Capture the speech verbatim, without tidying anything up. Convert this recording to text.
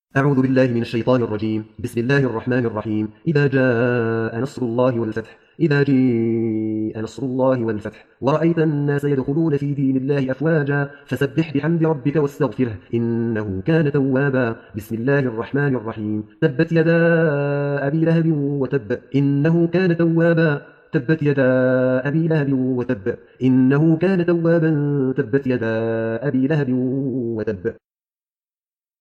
أعوذ بالله من الشيطان الرجيم. بسم الله الرحمن الرحيم. إذا جاء نصر الله والفتح إذا جاء نصر الله والفتح ورأيت الناس يدخلون في دين الله أفواجا فسبح بحمد ربك واستغفره إنه كان توابا. بسم الله الرحمن الرحيم. تبت يدا أبي لهب وتب إنه كان توابا. تبت يدا أبي لهب وتب إنه كان توابا. تبت يدا أبي لهب وتب.